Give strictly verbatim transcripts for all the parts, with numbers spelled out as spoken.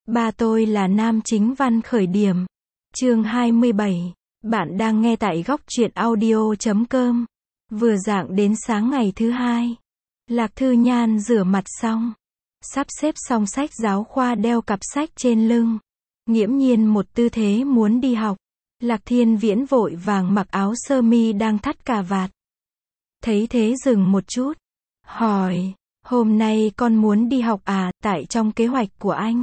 Ba tôi là nam chính văn khởi điểm. Chương hai mươi bảy. Bạn đang nghe tại góc truyện audio chấm com. Vừa dạng đến sáng ngày thứ hai. Lạc Thư Nhan rửa mặt xong. Sắp xếp xong sách giáo khoa, đeo cặp sách trên lưng. Nghiễm nhiên một tư thế muốn đi học. Lạc Thiên Viễn vội vàng mặc áo sơ mi đang thắt cà vạt. Thấy thế dừng một chút. Hỏi, hôm nay con muốn đi học à? Tại trong kế hoạch của anh.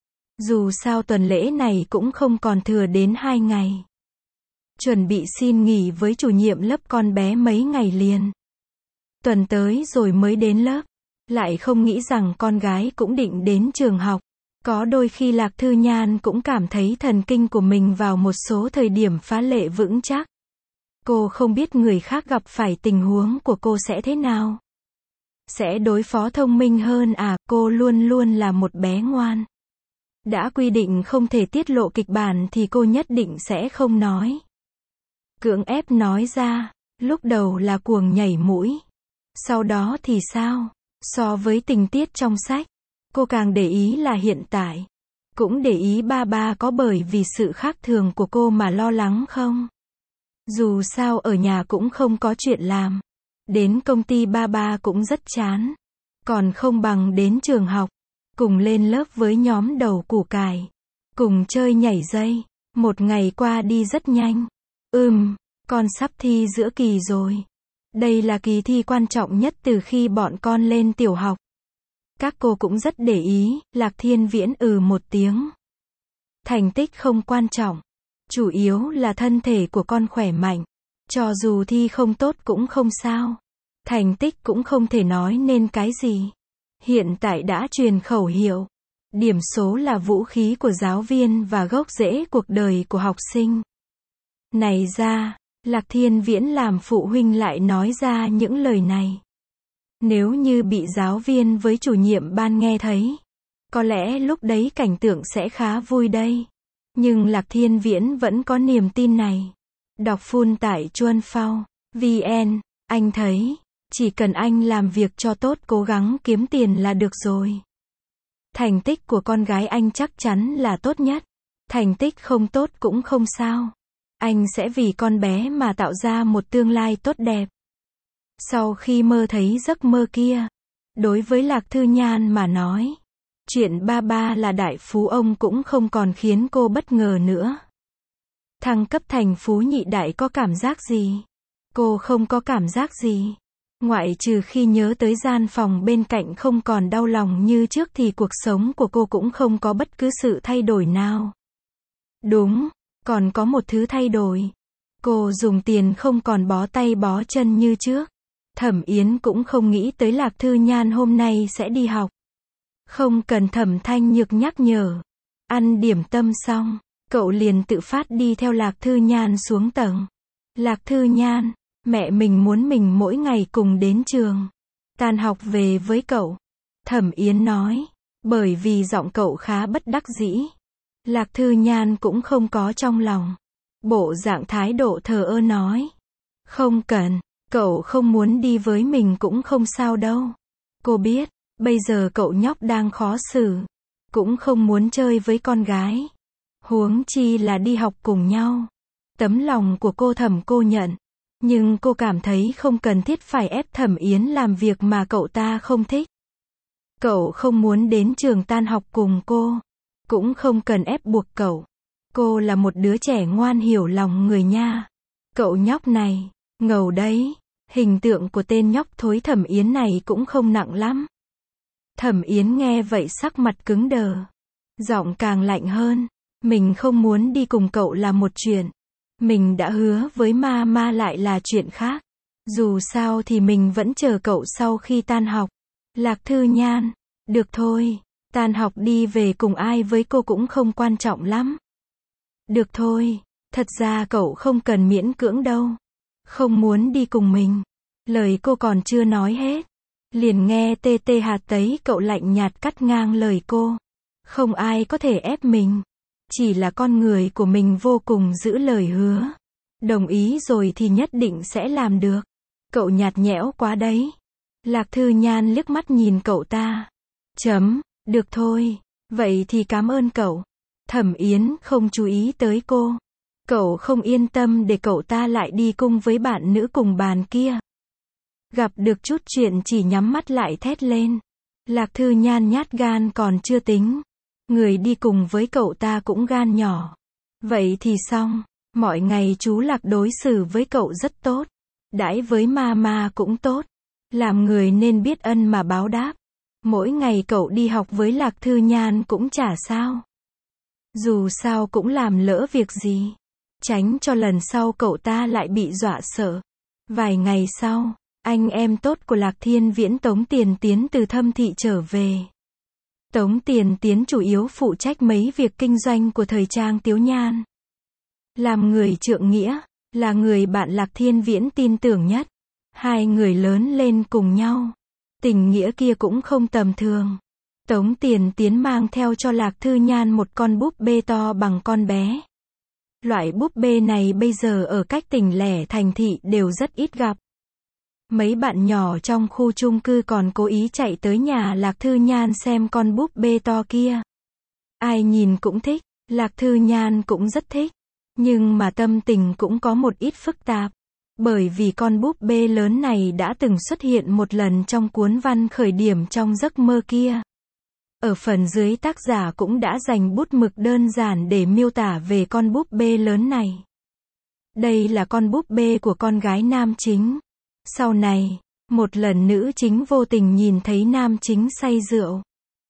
Dù sao tuần lễ này cũng không còn thừa đến hai ngày. Chuẩn bị xin nghỉ với chủ nhiệm lớp con bé mấy ngày liền. Tuần tới rồi mới đến lớp. Lại không nghĩ rằng con gái cũng định đến trường học. Có đôi khi Lạc Thư Nhan cũng cảm thấy thần kinh của mình vào một số thời điểm phá lệ vững chắc. Cô không biết người khác gặp phải tình huống của cô sẽ thế nào. Sẽ đối phó thông minh hơn à? Cô luôn luôn là một bé ngoan. Đã quy định không thể tiết lộ kịch bản thì cô nhất định sẽ không nói. Cưỡng ép nói ra, lúc đầu là cuồng nhảy mũi. Sau đó thì sao? So với tình tiết trong sách, cô càng để ý là hiện tại. Cũng để ý ba ba có bởi vì sự khác thường của cô mà lo lắng không? Dù sao ở nhà cũng không có chuyện làm. Đến công ty ba ba cũng rất chán. Còn không bằng đến trường học. Cùng lên lớp với nhóm đầu củ cải. Cùng chơi nhảy dây. Một ngày qua đi rất nhanh. Ừm, con sắp thi giữa kỳ rồi. Đây là kỳ thi quan trọng nhất từ khi bọn con lên tiểu học. Các cô cũng rất để ý. Lạc Thiên Viễn ừ một tiếng. Thành tích không quan trọng. Chủ yếu là thân thể của con khỏe mạnh. Cho dù thi không tốt cũng không sao. Thành tích cũng không thể nói nên cái gì. Hiện tại đã truyền khẩu hiệu. Điểm số là vũ khí của giáo viên và gốc rễ cuộc đời của học sinh. Này ra, Lạc Thiên Viễn làm phụ huynh lại nói ra những lời này. Nếu như bị giáo viên với chủ nhiệm ban nghe thấy, có lẽ lúc đấy cảnh tượng sẽ khá vui đây. Nhưng Lạc Thiên Viễn vẫn có niềm tin này. Đọc full tại chuan phao vn, anh thấy, chỉ cần anh làm việc cho tốt, cố gắng kiếm tiền là được rồi. Thành tích của con gái anh chắc chắn là tốt nhất. Thành tích không tốt cũng không sao. Anh sẽ vì con bé mà tạo ra một tương lai tốt đẹp. Sau khi mơ thấy giấc mơ kia, đối với Lạc Thư Nhan mà nói, chuyện ba ba là đại phú ông cũng không còn khiến cô bất ngờ nữa. Thăng cấp thành phú nhị đại có cảm giác gì? Cô không có cảm giác gì. Ngoại trừ khi nhớ tới gian phòng bên cạnh không còn đau lòng như trước thì cuộc sống của cô cũng không có bất cứ sự thay đổi nào. Đúng, còn có một thứ thay đổi. Cô dùng tiền không còn bó tay bó chân như trước. Thẩm Yến cũng không nghĩ tới Lạc Thư Nhan hôm nay sẽ đi học. Không cần Thẩm Thanh Nhược nhắc nhở. Ăn điểm tâm xong, cậu liền tự phát đi theo Lạc Thư Nhan xuống tầng. Lạc Thư Nhan, mẹ mình muốn mình mỗi ngày cùng đến trường. Tan học về với cậu. Thẩm Yến nói. Bởi vì giọng cậu khá bất đắc dĩ. Lạc Thư Nhan cũng không có trong lòng. Bộ dạng thái độ thờ ơ nói. Không cần, cậu không muốn đi với mình cũng không sao đâu. Cô biết, bây giờ cậu nhóc đang khó xử. Cũng không muốn chơi với con gái. Huống chi là đi học cùng nhau. Tấm lòng của cô Thẩm cô nhận. Nhưng cô cảm thấy không cần thiết phải ép Thẩm Yến làm việc mà cậu ta không thích. Cậu không muốn đến trường tan học cùng cô. Cũng không cần ép buộc cậu. Cô là một đứa trẻ ngoan hiểu lòng người nha. Cậu nhóc này, ngầu đấy. Hình tượng của tên nhóc thối Thẩm Yến này cũng không nặng lắm. Thẩm Yến nghe vậy sắc mặt cứng đờ. Giọng càng lạnh hơn. Mình không muốn đi cùng cậu là một chuyện. Mình đã hứa với ma ma lại là chuyện khác. Dù sao thì mình vẫn chờ cậu sau khi tan học. Lạc Thư Nhan, được thôi, tan học đi về cùng ai với cô cũng không quan trọng lắm. Được thôi, thật ra cậu không cần miễn cưỡng đâu. Không muốn đi cùng mình. Lời cô còn chưa nói hết. Liền nghe tê tê hạt tấy cậu lạnh nhạt cắt ngang lời cô. Không ai có thể ép mình. Chỉ là con người của mình vô cùng giữ lời hứa. Đồng ý rồi thì nhất định sẽ làm được. Cậu nhạt nhẽo quá đấy. Lạc Thư Nhan liếc mắt nhìn cậu ta. Chấm, được thôi, Vậy thì cảm ơn cậu. Thẩm Yến không chú ý tới cô. Cậu không yên tâm để cậu ta lại đi cung với bạn nữ cùng bàn kia. Gặp được chút chuyện chỉ nhắm mắt lại thét lên. Lạc Thư Nhan nhát gan còn chưa tính. Người đi cùng với cậu ta cũng gan nhỏ. Vậy thì xong. Mọi ngày chú Lạc đối xử với cậu rất tốt. Đãi với mama cũng tốt. Làm người nên biết ân mà báo đáp. Mỗi ngày cậu đi học với Lạc Thư Nhan cũng chả sao. Dù sao cũng làm lỡ việc gì. Tránh cho lần sau cậu ta lại bị dọa sợ. Vài ngày sau, anh em tốt của Lạc Thiên Viễn Tống Tiền Tiến từ Thâm Thị trở về. Tống Tiền Tiến chủ yếu phụ trách mấy việc kinh doanh của thời trang Tiếu Nhan. Làm người trượng nghĩa, là người bạn Lạc Thiên Viễn tin tưởng nhất. Hai người lớn lên cùng nhau. Tình nghĩa kia cũng không tầm thường. Tống Tiền Tiến mang theo cho Lạc Thư Nhan một con búp bê to bằng con bé. Loại búp bê này bây giờ ở cách tỉnh lẻ thành thị đều rất ít gặp. Mấy bạn nhỏ trong khu chung cư còn cố ý chạy tới nhà Lạc Thư Nhan xem con búp bê to kia. Ai nhìn cũng thích, Lạc Thư Nhan cũng rất thích. Nhưng mà tâm tình cũng có một ít phức tạp. Bởi vì con búp bê lớn này đã từng xuất hiện một lần trong cuốn văn khởi điểm trong giấc mơ kia. Ở phần dưới tác giả cũng đã dành bút mực đơn giản để miêu tả về con búp bê lớn này. Đây là con búp bê của con gái nam chính. Sau này, một lần nữ chính vô tình nhìn thấy nam chính say rượu.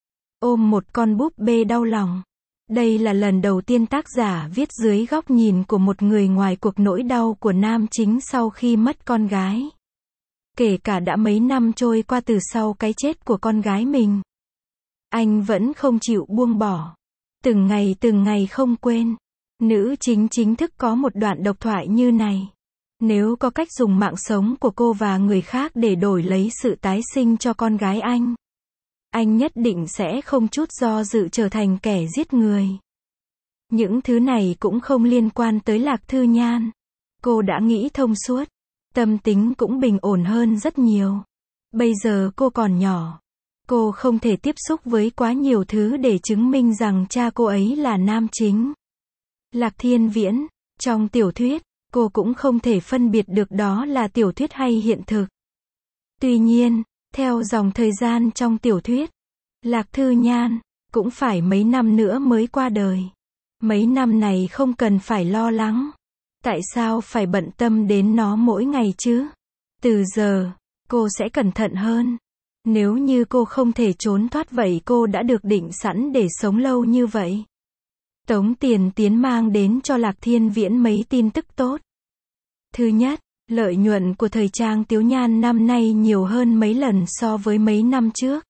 Ôm một con búp bê đau lòng. Đây là lần đầu tiên tác giả viết dưới góc nhìn của một người ngoài cuộc nỗi đau của nam chính sau khi mất con gái. Kể cả đã mấy năm trôi qua từ sau cái chết của con gái mình. Anh vẫn không chịu buông bỏ. Từng ngày từng ngày không quên. Nữ chính chính thức có một đoạn độc thoại như này. Nếu có cách dùng mạng sống của cô và người khác để đổi lấy sự tái sinh cho con gái anh, anh nhất định sẽ không chút do dự trở thành kẻ giết người. Những thứ này cũng không liên quan tới Lạc Thư Nhan. Cô đã nghĩ thông suốt. Tâm tính cũng bình ổn hơn rất nhiều. Bây giờ cô còn nhỏ. Cô không thể tiếp xúc với quá nhiều thứ để chứng minh rằng cha cô ấy là nam chính. Lạc Thiên Viễn, trong tiểu thuyết, cô cũng không thể phân biệt được đó là tiểu thuyết hay hiện thực. Tuy nhiên, theo dòng thời gian trong tiểu thuyết, Lạc Thư Nhan cũng phải mấy năm nữa mới qua đời. Mấy năm này không cần phải lo lắng. Tại sao phải bận tâm đến nó mỗi ngày chứ? Từ giờ, cô sẽ cẩn thận hơn. Nếu như cô không thể trốn thoát vậy cô đã được định sẵn để sống lâu như vậy. Tống Tiền Tiến mang đến cho Lạc Thiên Viễn mấy tin tức tốt. Thứ nhất, lợi nhuận của thời trang Tiếu Nhan năm nay nhiều hơn mấy lần so với mấy năm trước.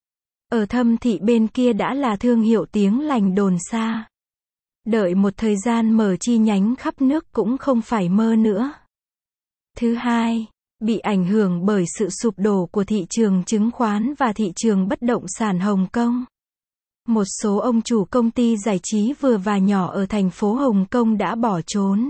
Ở Thâm Thị bên kia đã là thương hiệu tiếng lành đồn xa. Đợi một thời gian mở chi nhánh khắp nước cũng không phải mơ nữa. Thứ hai, bị ảnh hưởng bởi sự sụp đổ của thị trường chứng khoán và thị trường bất động sản Hồng Kông. Một số ông chủ công ty giải trí vừa và nhỏ ở thành phố Hồng Kông đã bỏ trốn.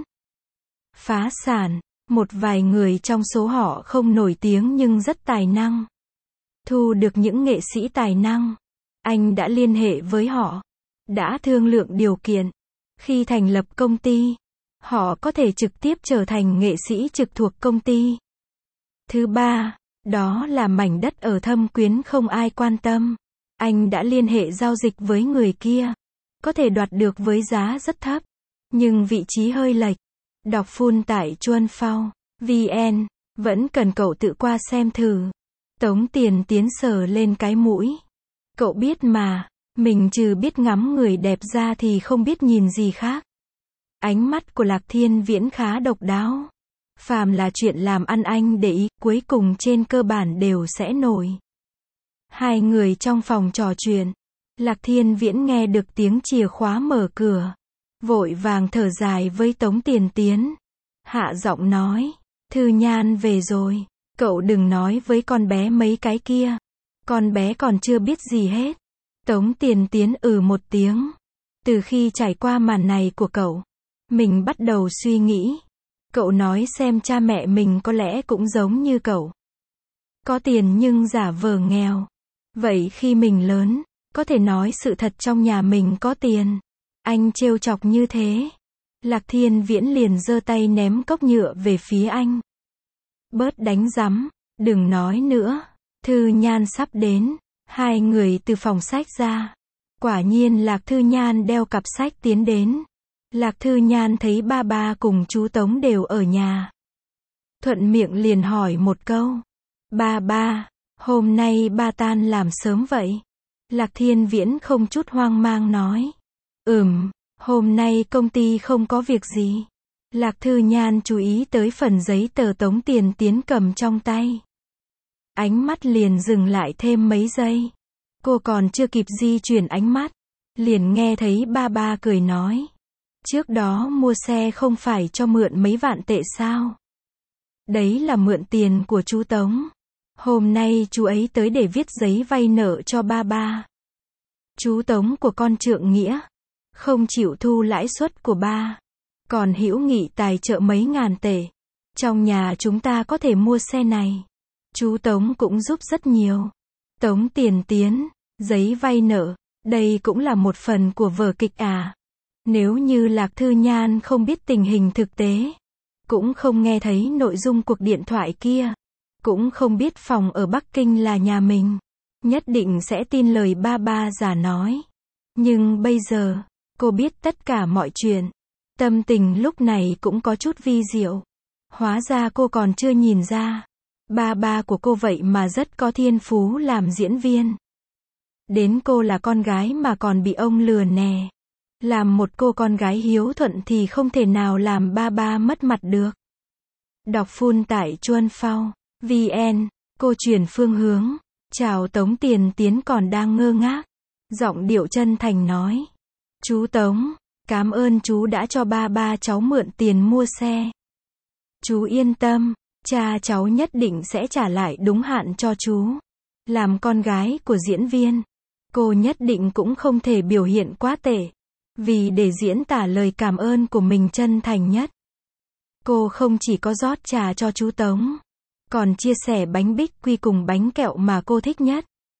Phá sản, một vài người trong số họ không nổi tiếng nhưng rất tài năng. Thu được những nghệ sĩ tài năng. Anh đã liên hệ với họ. Đã thương lượng điều kiện. Khi thành lập công ty, họ có thể trực tiếp trở thành nghệ sĩ trực thuộc công ty. Thứ ba, đó là mảnh đất ở Thâm Quyến không ai quan tâm. Anh đã liên hệ giao dịch với người kia. Có thể đoạt được với giá rất thấp. Nhưng vị trí hơi lệch. Đọc full tại chuan phao chấm vn. Vẫn cần cậu tự qua xem thử. Tống Tiền Tiến sờ lên cái mũi. Cậu biết mà, mình trừ biết ngắm người đẹp ra thì không biết nhìn gì khác. Ánh mắt của Lạc Thiên Viễn khá độc đáo. Phàm là chuyện làm ăn anh để ý, cuối cùng trên cơ bản đều sẽ nổi. Hai người trong phòng trò chuyện. Lạc Thiên Viễn nghe được tiếng chìa khóa mở cửa. Vội vàng thở dài với Tống Tiền Tiến. Hạ giọng nói, Thư Nhan về rồi. Cậu đừng nói với con bé mấy cái kia. Con bé còn chưa biết gì hết. Tống Tiền Tiến ừ một tiếng. Từ khi trải qua màn này của cậu, mình bắt đầu suy nghĩ. Cậu nói xem cha mẹ mình có lẽ cũng giống như cậu. Có tiền nhưng giả vờ nghèo. Vậy khi mình lớn, Có thể nói sự thật trong nhà mình có tiền. Anh trêu chọc như thế. Lạc Thiên Viễn liền giơ tay ném cốc nhựa về phía anh. Bớt đánh rắm, đừng nói nữa. Thư Nhan sắp đến. Hai người từ phòng sách ra. Quả nhiên Lạc Thư Nhan đeo cặp sách tiến đến. Lạc Thư Nhan thấy ba ba cùng chú Tống đều ở nhà. Thuận miệng liền hỏi một câu. Ba ba, hôm nay ba tan làm sớm vậy? Lạc Thiên Viễn không chút hoang mang nói. Ừm, hôm nay công ty không có việc gì. Lạc Thư Nhan chú ý tới phần giấy tờ Tống Tiền Tiến cầm trong tay. Ánh mắt liền dừng lại thêm mấy giây. Cô còn chưa kịp di chuyển ánh mắt. Liền nghe thấy ba ba cười nói. Trước đó mua xe không phải cho mượn mấy vạn tệ sao? Đấy là mượn tiền của chú Tống. Hôm nay chú ấy tới để viết giấy vay nợ cho ba ba. Chú Tống của con trượng nghĩa. Không chịu thu lãi suất của ba. Còn hữu nghị tài trợ mấy ngàn tệ. Trong nhà chúng ta có thể mua xe này. Chú Tống cũng giúp rất nhiều. Tống Tiền Tiến, giấy vay nợ, đây cũng là một phần của vở kịch à. Nếu như Lạc Thư Nhan không biết tình hình thực tế, cũng không nghe thấy nội dung cuộc điện thoại kia, cũng không biết phòng ở Bắc Kinh là nhà mình, nhất định sẽ tin lời ba ba giả nói. Nhưng bây giờ, cô biết tất cả mọi chuyện. Tâm tình lúc này cũng có chút vi diệu. Hóa ra cô còn chưa nhìn ra. Ba ba của cô vậy mà rất có thiên phú làm diễn viên. Đến cô là con gái mà còn bị ông lừa nè. Làm một cô con gái hiếu thuận thì không thể nào làm ba ba mất mặt được. Đọc full tại chuan phao vn. Cô chuyển phương hướng. Chào Tống Tiền Tiến còn đang ngơ ngác. Giọng điệu chân thành nói. Chú Tống, cảm ơn chú đã cho ba ba cháu mượn tiền mua xe. Chú yên tâm, cha cháu nhất định sẽ trả lại đúng hạn cho chú. Làm con gái của diễn viên, cô nhất định cũng không thể biểu hiện quá tệ. Vì để diễn tả lời cảm ơn của mình chân thành nhất. Cô không chỉ có rót trà cho chú Tống, còn chia sẻ bánh bích quy cùng bánh kẹo mà cô thích nhất.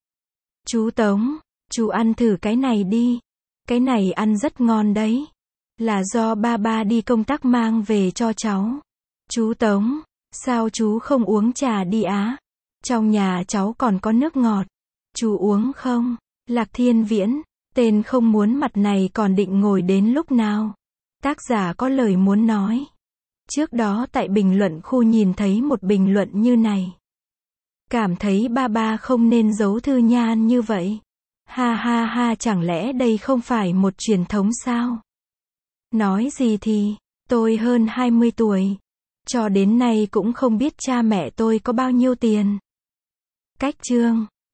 Chú Tống, chú ăn thử cái này đi. Cái này ăn rất ngon đấy. Là do ba ba đi công tác mang về cho cháu. Chú Tống, sao chú không uống trà đi á? Trong nhà cháu còn có nước ngọt. Chú uống không? Lạc Thiên Viễn, tên không muốn mặt này còn định ngồi đến lúc nào? Tác giả có lời muốn nói. Trước đó tại bình luận khu nhìn thấy một bình luận như này. Cảm thấy ba ba không nên giấu Thư Nhan như vậy. Ha ha ha, chẳng lẽ đây không phải một truyền thống sao? Nói gì thì, tôi hơn hai mươi tuổi. Cho đến nay cũng không biết cha mẹ tôi có bao nhiêu tiền. Cách chương